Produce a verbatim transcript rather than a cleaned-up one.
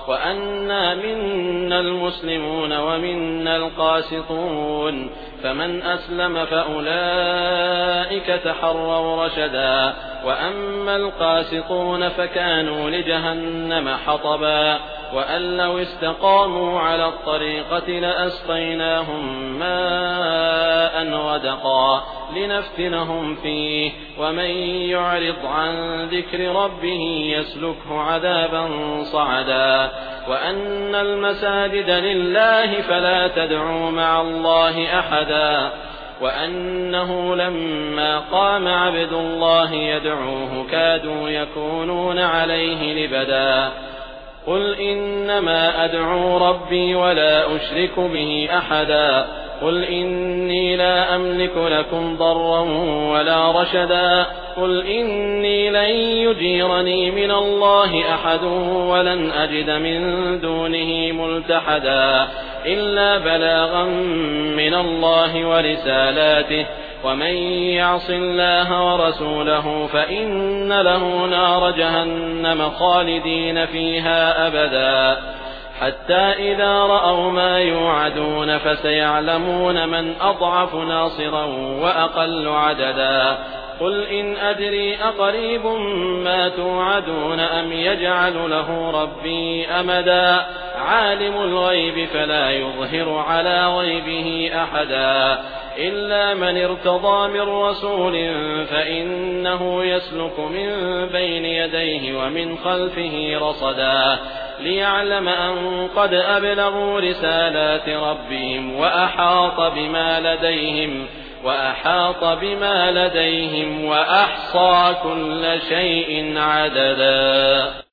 وأنا منا المسلمون ومنا القاسطون، فمن أسلم فأولئك تحروا رشدا، وأما القاسطون فكانوا لجهنم حطبا، وأن لو استقاموا على الطريقة لأسقيناهم ماء غدقا لنفتنهم فيه، ومن يعرض عن ذكر ربه يسلكه عذابا صعدا. وأن المساجد لله فلا تدعوا مع الله أحدا، وأنه لما قام عبد الله يدعوه كادوا يكونون عليه لبدا. قل إنما أدعو ربي ولا أشرك به أحدا. قل إني لا أملك لكم ضرا ولا رشدا. قل إني لن يجيرني من الله أحد ولن أجد من دونه ملتحدا إلا بلاغا من الله ورسالاته، ومن يعص الله ورسوله فإن له نار جهنم خالدين فيها أبدا. حتى إذا رأوا ما يوعدون فسيعلمون من أضعف ناصرا وأقل عددا. قل إن أدري أقريب ما توعدون أم يجعل له ربي أمدا. عالم الغيب فلا يظهر على غيبه أحدا إلا من ارتضى من رسول فإنه يسلك من بين يديه ومن خلفه رصدا ليعلم أن قد أبلغوا رسالات ربهم وأحاط بما لديهم وأحاط بما لديهم وأحصى كل شيء عددا.